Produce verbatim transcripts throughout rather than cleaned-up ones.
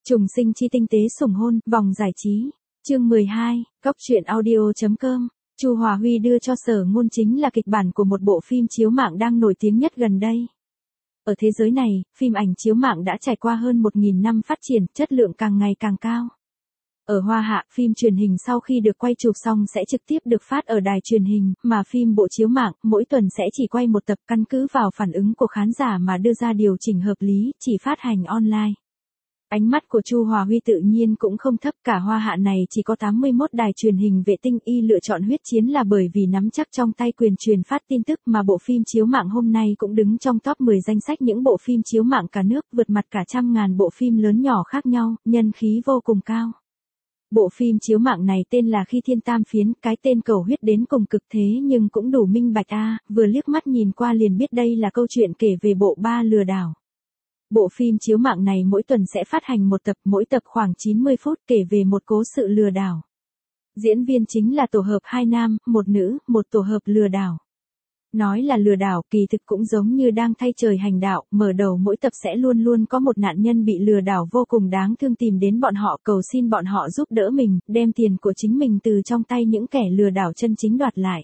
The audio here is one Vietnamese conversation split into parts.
Trùng sinh chi tinh tế sủng hôn, vòng giải trí. Chương mười hai, Cóc truyện audio.com. Chu Hòa Huy đưa cho Sở Ngôn chính là kịch bản của một bộ phim chiếu mạng đang nổi tiếng nhất gần đây. Ở thế giới này, phim ảnh chiếu mạng đã trải qua hơn một nghìn năm phát triển, chất lượng càng ngày càng cao. Ở Hoa Hạ, phim truyền hình sau khi được quay chụp xong sẽ trực tiếp được phát ở đài truyền hình, mà phim bộ chiếu mạng, mỗi tuần sẽ chỉ quay một tập, căn cứ vào phản ứng của khán giả mà đưa ra điều chỉnh hợp lý, chỉ phát hành online. Ánh mắt của Chu Hòa Huy tự nhiên cũng không thấp, cả Hoa Hạ này chỉ có tám mươi mốt đài truyền hình vệ tinh, y lựa chọn huyết chiến là bởi vì nắm chắc trong tay quyền truyền phát tin tức, mà bộ phim chiếu mạng hôm nay cũng đứng trong top mười danh sách những bộ phim chiếu mạng cả nước, vượt mặt cả trăm ngàn bộ phim lớn nhỏ khác nhau, nhân khí vô cùng cao. Bộ phim chiếu mạng này tên là Khi Thiên Tam Phiến, cái tên cầu huyết đến cùng cực thế nhưng cũng đủ minh bạch a, à, vừa liếc mắt nhìn qua liền biết đây là câu chuyện kể về bộ ba lừa đảo. Bộ phim chiếu mạng này mỗi tuần sẽ phát hành một tập, mỗi tập khoảng chín mươi phút, kể về một cố sự lừa đảo. Diễn viên chính là tổ hợp hai nam, một nữ, một tổ hợp lừa đảo. Nói là lừa đảo, kỳ thực cũng giống như đang thay trời hành đạo, mở đầu mỗi tập sẽ luôn luôn có một nạn nhân bị lừa đảo vô cùng đáng thương tìm đến bọn họ, cầu xin bọn họ giúp đỡ mình, đem tiền của chính mình từ trong tay những kẻ lừa đảo chân chính đoạt lại.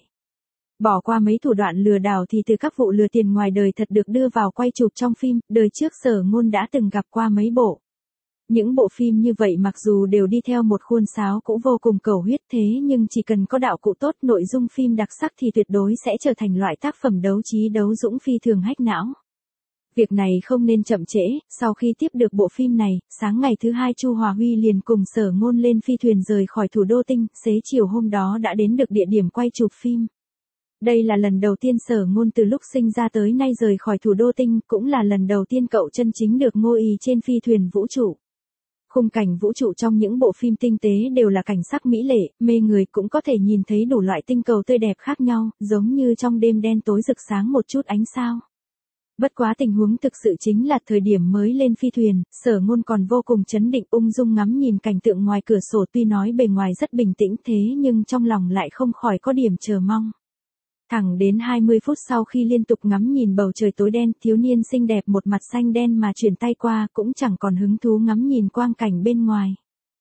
Bỏ qua mấy thủ đoạn lừa đảo thì từ các vụ lừa tiền ngoài đời thật được đưa vào quay chụp trong phim, đời trước Sở Ngôn đã từng gặp qua mấy bộ. Những bộ phim như vậy mặc dù đều đi theo một khuôn sáo cũng vô cùng cầu huyết, thế nhưng chỉ cần có đạo cụ tốt, nội dung phim đặc sắc thì tuyệt đối sẽ trở thành loại tác phẩm đấu trí đấu dũng phi thường hách não. Việc này không nên chậm trễ, sau khi tiếp được bộ phim này, sáng ngày thứ hai Chu Hòa Huy liền cùng Sở Ngôn lên phi thuyền rời khỏi thủ đô Tinh, xế chiều hôm đó đã đến được địa điểm quay chụp phim. Đây là lần đầu tiên Sở Ngôn từ lúc sinh ra tới nay rời khỏi thủ đô Tinh, cũng là lần đầu tiên cậu chân chính được ngồi ì trên phi thuyền vũ trụ. Khung cảnh vũ trụ trong những bộ phim tinh tế đều là cảnh sắc mỹ lệ, mê người, cũng có thể nhìn thấy đủ loại tinh cầu tươi đẹp khác nhau, giống như trong đêm đen tối rực sáng một chút ánh sao. Bất quá tình huống thực sự chính là thời điểm mới lên phi thuyền, Sở Ngôn còn vô cùng trấn định ung dung ngắm nhìn cảnh tượng ngoài cửa sổ, tuy nói bề ngoài rất bình tĩnh thế nhưng trong lòng lại không khỏi có điểm chờ mong. Thẳng đến hai mươi phút sau khi liên tục ngắm nhìn bầu trời tối đen, thiếu niên xinh đẹp một mặt xanh đen mà chuyển tay qua cũng chẳng còn hứng thú ngắm nhìn quang cảnh bên ngoài.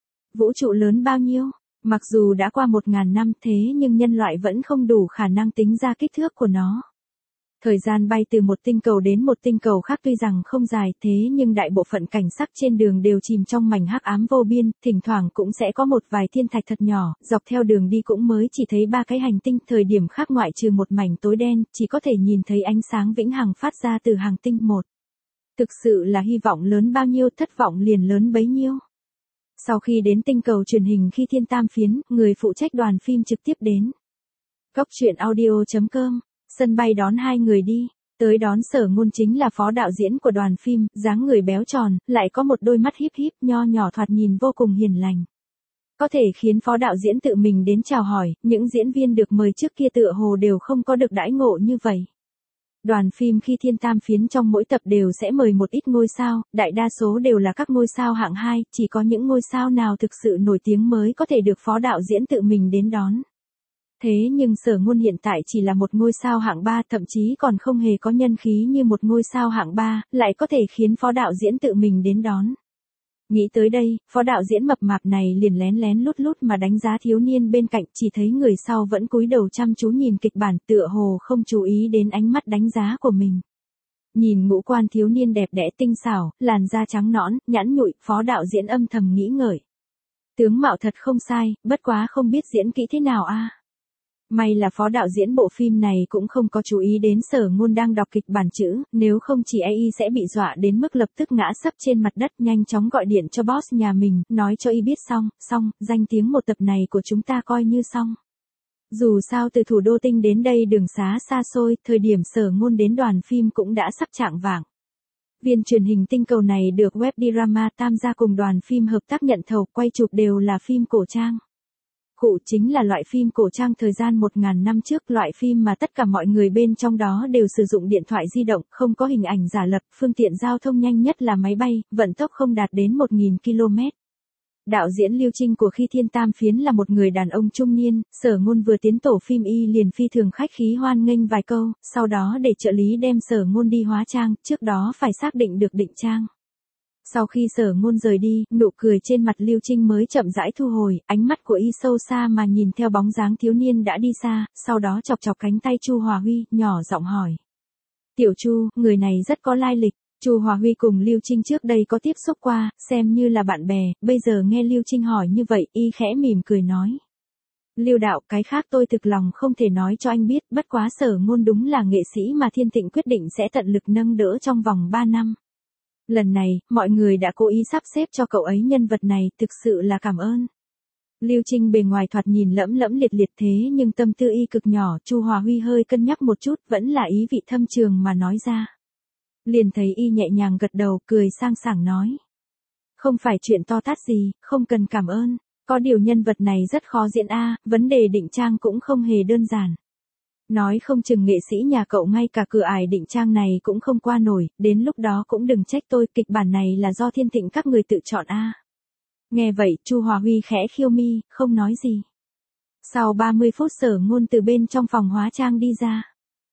Vũ trụ lớn bao nhiêu? Mặc dù đã qua một ngàn năm thế nhưng nhân loại vẫn không đủ khả năng tính ra kích thước của nó. Thời gian bay từ một tinh cầu đến một tinh cầu khác tuy rằng không dài thế nhưng đại bộ phận cảnh sắc trên đường đều chìm trong mảnh hắc ám vô biên, thỉnh thoảng cũng sẽ có một vài thiên thạch thật nhỏ, dọc theo đường đi cũng mới chỉ thấy ba cái hành tinh, thời điểm khác ngoại trừ một mảnh tối đen, chỉ có thể nhìn thấy ánh sáng vĩnh hằng phát ra từ hành tinh một. Thực sự là hy vọng lớn bao nhiêu, thất vọng liền lớn bấy nhiêu. Sau khi đến tinh cầu truyền hình Khi Thiên Tam Phiến, người phụ trách đoàn phim trực tiếp đến. Cóc truyện audio.com. Sân bay đón hai người đi, tới đón Sở Ngôn chính là phó đạo diễn của đoàn phim, dáng người béo tròn, lại có một đôi mắt híp híp nho nhỏ thoạt nhìn vô cùng hiền lành. Có thể khiến phó đạo diễn tự mình đến chào hỏi, những diễn viên được mời trước kia tựa hồ đều không có được đãi ngộ như vậy. Đoàn phim Khi Thiên Tam Phiến trong mỗi tập đều sẽ mời một ít ngôi sao, đại đa số đều là các ngôi sao hạng hai, chỉ có những ngôi sao nào thực sự nổi tiếng mới có thể được phó đạo diễn tự mình đến đón. Thế nhưng Sở Ngôn hiện tại chỉ là một ngôi sao hạng ba, thậm chí còn không hề có nhân khí như một ngôi sao hạng ba, lại có thể khiến phó đạo diễn tự mình đến đón. Nghĩ tới đây, phó đạo diễn mập mạp này liền lén lén lút lút mà đánh giá thiếu niên bên cạnh, chỉ thấy người sau vẫn cúi đầu chăm chú nhìn kịch bản, tựa hồ không chú ý đến ánh mắt đánh giá của mình. Nhìn ngũ quan thiếu niên đẹp đẽ tinh xảo, làn da trắng nõn, nhẵn nhụi, phó đạo diễn âm thầm nghĩ ngợi. Tướng mạo thật không sai, bất quá không biết diễn kỹ thế nào a. À? May là phó đạo diễn bộ phim này cũng không có chú ý đến Sở Ngôn đang đọc kịch bản chữ, nếu không chỉ y sẽ bị dọa đến mức lập tức ngã sấp trên mặt đất, nhanh chóng gọi điện cho boss nhà mình, nói cho y biết xong, xong, danh tiếng một tập này của chúng ta coi như xong. Dù sao từ thủ đô Tinh đến đây đường xá xa xôi, thời điểm Sở Ngôn đến đoàn phim cũng đã sắp chạng vạng. Viên truyền hình tinh cầu này được Webdrama tham gia cùng đoàn phim hợp tác nhận thầu, quay chụp đều là phim cổ trang. Cụ chính là loại phim cổ trang thời gian một ngàn năm trước, loại phim mà tất cả mọi người bên trong đó đều sử dụng điện thoại di động, không có hình ảnh giả lập, phương tiện giao thông nhanh nhất là máy bay, vận tốc không đạt đến một nghìn ki lô mét. Đạo diễn Lưu Trinh của Khi Thiên Tam Phiến là một người đàn ông trung niên, Sở Ngôn vừa tiến tổ phim y liền phi thường khách khí hoan nghênh vài câu, sau đó để trợ lý đem Sở Ngôn đi hóa trang, trước đó phải xác định được định trang. Sau khi Sở Ngôn rời đi, nụ cười trên mặt Lưu Trinh mới chậm rãi thu hồi, ánh mắt của y sâu xa mà nhìn theo bóng dáng thiếu niên đã đi xa, sau đó chọc chọc cánh tay Chu Hòa Huy, nhỏ giọng hỏi. Tiểu Chu, người này rất có lai lịch. Chu Hòa Huy cùng Lưu Trinh trước đây có tiếp xúc qua, xem như là bạn bè, bây giờ nghe Lưu Trinh hỏi như vậy, y khẽ mỉm cười nói. Lưu đạo, cái khác tôi thực lòng không thể nói cho anh biết, bất quá Sở Ngôn đúng là nghệ sĩ mà Thiên Tịnh quyết định sẽ tận lực nâng đỡ trong vòng ba năm. Lần này, mọi người đã cố ý sắp xếp cho cậu ấy nhân vật này, thực sự là cảm ơn. Lưu Trinh bề ngoài thoạt nhìn lẫm lẫm liệt liệt thế nhưng tâm tư y cực nhỏ, Chu Hòa Huy hơi cân nhắc một chút, vẫn là ý vị thâm trường mà nói ra. Liền thấy y nhẹ nhàng gật đầu, cười sang sảng nói. Không phải chuyện to tát gì, không cần cảm ơn, có điều nhân vật này rất khó diễn a, vấn đề định trang cũng không hề đơn giản. Nói không chừng nghệ sĩ nhà cậu ngay cả cửa ải định trang này cũng không qua nổi, đến lúc đó cũng đừng trách tôi, kịch bản này là do Thiên Tịnh các người tự chọn a. Nghe vậy, Chu Hòa Huy khẽ khiêu mi, không nói gì. Sau ba mươi phút Sở Ngôn từ bên trong phòng hóa trang đi ra.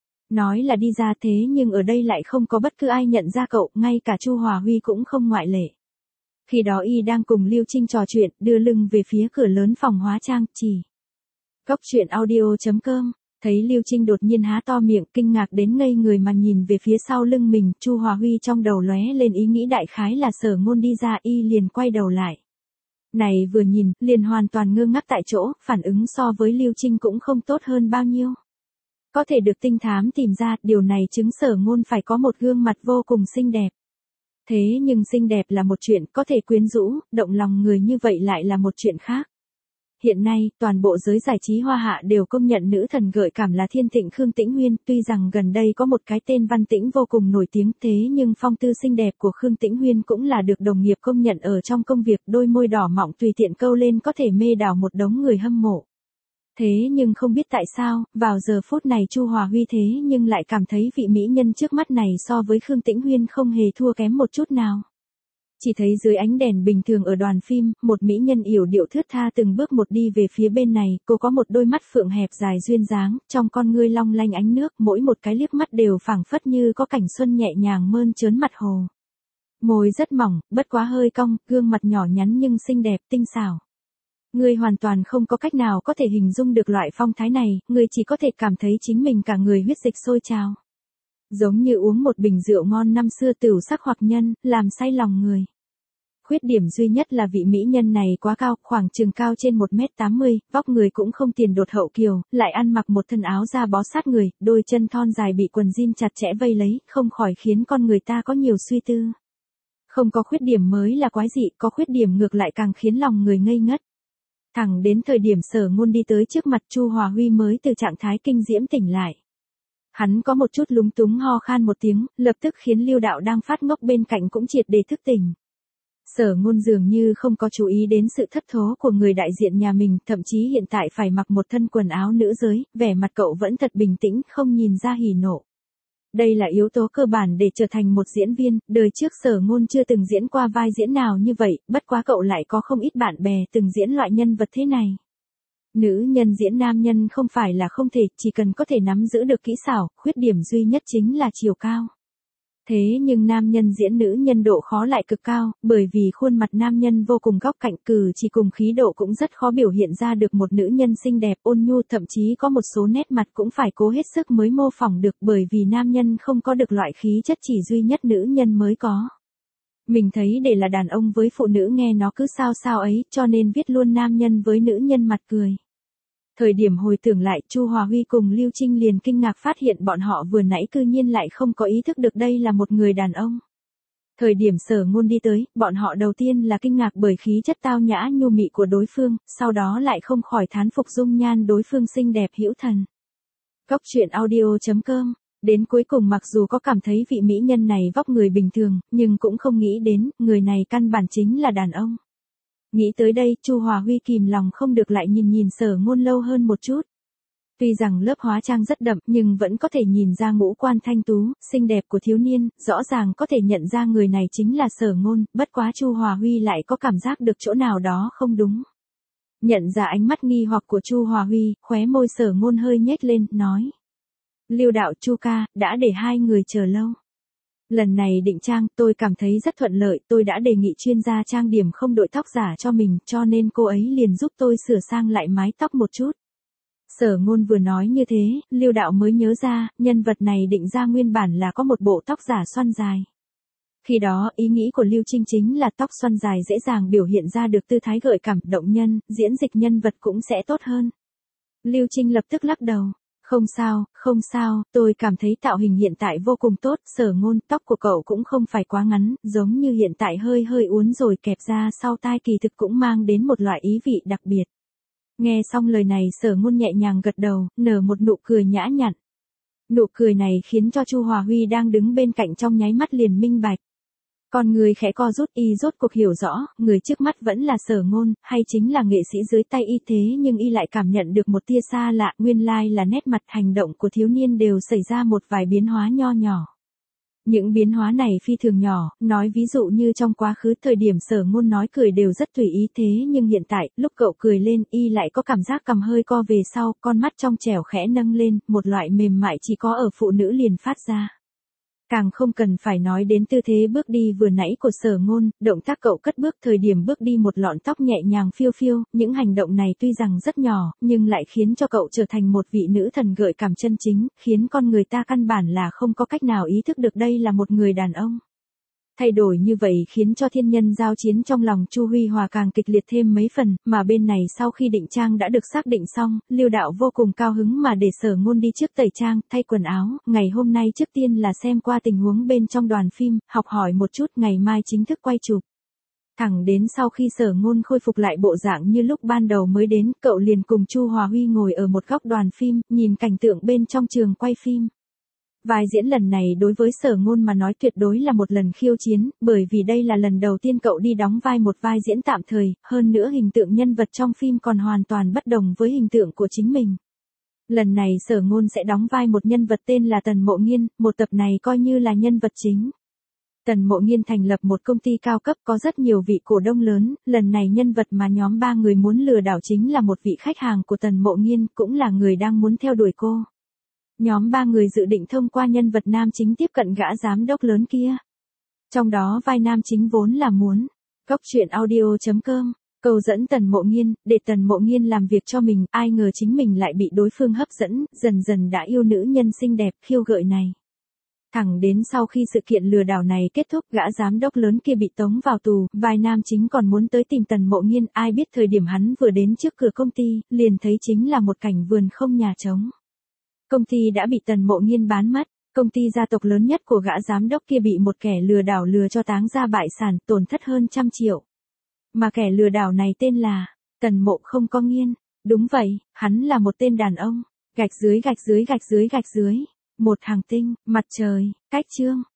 Nói là đi ra thế nhưng ở đây lại không có bất cứ ai nhận ra cậu, ngay cả Chu Hòa Huy cũng không ngoại lệ. Khi đó y đang cùng Lưu Trinh trò chuyện, đưa lưng về phía cửa lớn phòng hóa trang, chỉ. Cốc truyện audio chấm com, thấy Lưu Trinh đột nhiên há to miệng, kinh ngạc đến ngây người mà nhìn về phía sau lưng mình, Chu Hòa Huy trong đầu lóe lên ý nghĩ đại khái là Sở Ngôn đi ra, y liền quay đầu lại. Này vừa nhìn, liền hoàn toàn ngơ ngác tại chỗ, phản ứng so với Lưu Trinh cũng không tốt hơn bao nhiêu. Có thể được tinh thám tìm ra, điều này chứng Sở Ngôn phải có một gương mặt vô cùng xinh đẹp. Thế nhưng xinh đẹp là một chuyện, có thể quyến rũ, động lòng người như vậy lại là một chuyện khác. Hiện nay, toàn bộ giới giải trí hoa hạ đều công nhận nữ thần gợi cảm là Thiên Tịnh Khương Tĩnh Huyên, tuy rằng gần đây có một cái tên Văn Tĩnh vô cùng nổi tiếng thế nhưng phong tư xinh đẹp của Khương Tĩnh Huyên cũng là được đồng nghiệp công nhận ở trong công việc, đôi môi đỏ mọng tùy tiện câu lên có thể mê đảo một đống người hâm mộ. Thế nhưng không biết tại sao, vào giờ phút này Chu Hòa Huy thế nhưng lại cảm thấy vị mỹ nhân trước mắt này so với Khương Tĩnh Huyên không hề thua kém một chút nào. Chỉ thấy dưới ánh đèn bình thường ở đoàn phim, một mỹ nhân yểu điệu thướt tha từng bước một đi về phía bên này, cô có một đôi mắt phượng hẹp dài duyên dáng, trong con ngươi long lanh ánh nước, mỗi một cái liếc mắt đều phảng phất như có cảnh xuân nhẹ nhàng mơn trớn mặt hồ. Môi rất mỏng, bất quá hơi cong, gương mặt nhỏ nhắn nhưng xinh đẹp, tinh xảo. Ngươi hoàn toàn không có cách nào có thể hình dung được loại phong thái này, ngươi chỉ có thể cảm thấy chính mình cả người huyết dịch sôi trào. Giống như uống một bình rượu ngon năm xưa tửu sắc hoặc nhân, làm say lòng người. Khuyết điểm duy nhất là vị mỹ nhân này quá cao, khoảng chừng cao trên một mét tám mươi, vóc người cũng không tiền đột hậu kiều, lại ăn mặc một thân áo da bó sát người, đôi chân thon dài bị quần jean chặt chẽ vây lấy, không khỏi khiến con người ta có nhiều suy tư. Không có khuyết điểm mới là quái dị, có khuyết điểm ngược lại càng khiến lòng người ngây ngất. Thẳng đến thời điểm Sở Ngôn đi tới trước mặt Chu Hòa Huy mới từ trạng thái kinh diễm tỉnh lại. Hắn có một chút lúng túng ho khan một tiếng, lập tức khiến Lưu Đạo đang phát ngốc bên cạnh cũng triệt để thức tỉnh. Sở Ngôn dường như không có chú ý đến sự thất thố của người đại diện nhà mình, thậm chí hiện tại phải mặc một thân quần áo nữ giới, vẻ mặt cậu vẫn thật bình tĩnh, không nhìn ra hỉ nộ. Đây là yếu tố cơ bản để trở thành một diễn viên, đời trước Sở Ngôn chưa từng diễn qua vai diễn nào như vậy, bất quá cậu lại có không ít bạn bè từng diễn loại nhân vật thế này. Nữ nhân diễn nam nhân không phải là không thể, chỉ cần có thể nắm giữ được kỹ xảo, khuyết điểm duy nhất chính là chiều cao. Thế nhưng nam nhân diễn nữ nhân độ khó lại cực cao, bởi vì khuôn mặt nam nhân vô cùng góc cạnh, cử chỉ cùng khí độ cũng rất khó biểu hiện ra được một nữ nhân xinh đẹp ôn nhu, thậm chí có một số nét mặt cũng phải cố hết sức mới mô phỏng được, bởi vì nam nhân không có được loại khí chất chỉ duy nhất nữ nhân mới có. Mình thấy để là đàn ông với phụ nữ nghe nó cứ sao sao ấy, cho nên viết luôn nam nhân với nữ nhân mặt cười. Thời điểm hồi tưởng lại, Chu Hòa Huy cùng Lưu Trinh liền kinh ngạc phát hiện bọn họ vừa nãy cư nhiên lại không có ý thức được đây là một người đàn ông. Thời điểm Sở Ngôn đi tới, bọn họ đầu tiên là kinh ngạc bởi khí chất tao nhã nhu mị của đối phương, sau đó lại không khỏi thán phục dung nhan đối phương xinh đẹp hữu thần. Cốc truyện audio chấm com. Đến cuối cùng mặc dù có cảm thấy vị mỹ nhân này vóc người bình thường, nhưng cũng không nghĩ đến, người này căn bản chính là đàn ông. Nghĩ tới đây, Chu Hòa Huy kìm lòng không được lại nhìn nhìn Sở Ngôn lâu hơn một chút. Tuy rằng lớp hóa trang rất đậm, nhưng vẫn có thể nhìn ra ngũ quan thanh tú, xinh đẹp của thiếu niên, rõ ràng có thể nhận ra người này chính là Sở Ngôn, bất quá Chu Hòa Huy lại có cảm giác được chỗ nào đó không đúng. Nhận ra ánh mắt nghi hoặc của Chu Hòa Huy, khóe môi Sở Ngôn hơi nhếch lên, nói. Lưu Đạo, Chu ca, đã để hai người chờ lâu. Lần này định trang, tôi cảm thấy rất thuận lợi, tôi đã đề nghị chuyên gia trang điểm không đội tóc giả cho mình, cho nên cô ấy liền giúp tôi sửa sang lại mái tóc một chút. Sở Ngôn vừa nói như thế, Lưu Đạo mới nhớ ra, nhân vật này định ra nguyên bản là có một bộ tóc giả xoăn dài. Khi đó, ý nghĩ của Lưu Trinh chính là tóc xoăn dài dễ dàng biểu hiện ra được tư thái gợi cảm, động nhân, diễn dịch nhân vật cũng sẽ tốt hơn. Lưu Trinh lập tức lắc đầu. Không sao, không sao, tôi cảm thấy tạo hình hiện tại vô cùng tốt, Sở Ngôn, tóc của cậu cũng không phải quá ngắn, giống như hiện tại hơi hơi uốn rồi kẹp ra sau tai kỳ thực cũng mang đến một loại ý vị đặc biệt. Nghe xong lời này Sở Ngôn nhẹ nhàng gật đầu, nở một nụ cười nhã nhặn. Nụ cười này khiến cho Chu Hòa Huy đang đứng bên cạnh trong nháy mắt liền minh bạch. Con người khẽ co rút, y rốt cuộc hiểu rõ, người trước mắt vẫn là Sở Ngôn, hay chính là nghệ sĩ dưới tay y, thế nhưng y lại cảm nhận được một tia xa lạ, nguyên lai là nét mặt hành động của thiếu niên đều xảy ra một vài biến hóa nho nhỏ. Những biến hóa này phi thường nhỏ, nói ví dụ như trong quá khứ thời điểm Sở Ngôn nói cười đều rất tùy ý, thế nhưng hiện tại, lúc cậu cười lên, y lại có cảm giác cằm hơi co về sau, con mắt trong trẻo khẽ nâng lên, một loại mềm mại chỉ có ở phụ nữ liền phát ra. Càng không cần phải nói đến tư thế bước đi vừa nãy của Sở Ngôn, động tác cậu cất bước thời điểm bước đi một lọn tóc nhẹ nhàng phiêu phiêu, những hành động này tuy rằng rất nhỏ, nhưng lại khiến cho cậu trở thành một vị nữ thần gợi cảm chân chính, khiến con người ta căn bản là không có cách nào ý thức được đây là một người đàn ông. Thay đổi như vậy khiến cho thiên nhân giao chiến trong lòng Chu Huy Hòa càng kịch liệt thêm mấy phần, mà bên này sau khi định trang đã được xác định xong, Lưu Đạo vô cùng cao hứng mà để Sở Ngôn đi trước tẩy trang, thay quần áo, ngày hôm nay trước tiên là xem qua tình huống bên trong đoàn phim, học hỏi một chút, ngày mai chính thức quay chụp. Thẳng đến sau khi Sở Ngôn khôi phục lại bộ dạng như lúc ban đầu mới đến, cậu liền cùng Chu Hòa Huy ngồi ở một góc đoàn phim, nhìn cảnh tượng bên trong trường quay phim. Vai diễn lần này đối với Sở Ngôn mà nói tuyệt đối là một lần khiêu chiến, bởi vì đây là lần đầu tiên cậu đi đóng vai một vai diễn tạm thời, hơn nữa hình tượng nhân vật trong phim còn hoàn toàn bất đồng với hình tượng của chính mình. Lần này Sở Ngôn sẽ đóng vai một nhân vật tên là Tần Mộ Nghiên, một tập này coi như là nhân vật chính. Tần Mộ Nghiên thành lập một công ty cao cấp có rất nhiều vị cổ đông lớn, lần này nhân vật mà nhóm ba người muốn lừa đảo chính là một vị khách hàng của Tần Mộ Nghiên, cũng là người đang muốn theo đuổi cô. Nhóm ba người dự định thông qua nhân vật nam chính tiếp cận gã giám đốc lớn kia. Trong đó vai nam chính vốn là muốn. Cốc truyện audio chấm com, cầu dẫn Tần Mộ Nghiên, để Tần Mộ Nghiên làm việc cho mình, ai ngờ chính mình lại bị đối phương hấp dẫn, dần dần đã yêu nữ nhân xinh đẹp khiêu gợi này. Thẳng đến sau khi sự kiện lừa đảo này kết thúc, gã giám đốc lớn kia bị tống vào tù, vai nam chính còn muốn tới tìm Tần Mộ Nghiên, ai biết thời điểm hắn vừa đến trước cửa công ty, liền thấy chính là một cảnh vườn không nhà trống. Công ty đã bị Tần Mộ Nghiên bán mất, công ty gia tộc lớn nhất của gã giám đốc kia bị một kẻ lừa đảo lừa cho táng ra bại sản, tổn thất hơn trăm triệu. Mà kẻ lừa đảo này tên là Tần Mộ không có Nghiên. Đúng vậy, hắn là một tên đàn ông. Gạch dưới gạch dưới gạch dưới gạch dưới. Một hàng tinh, mặt trời, cách chương.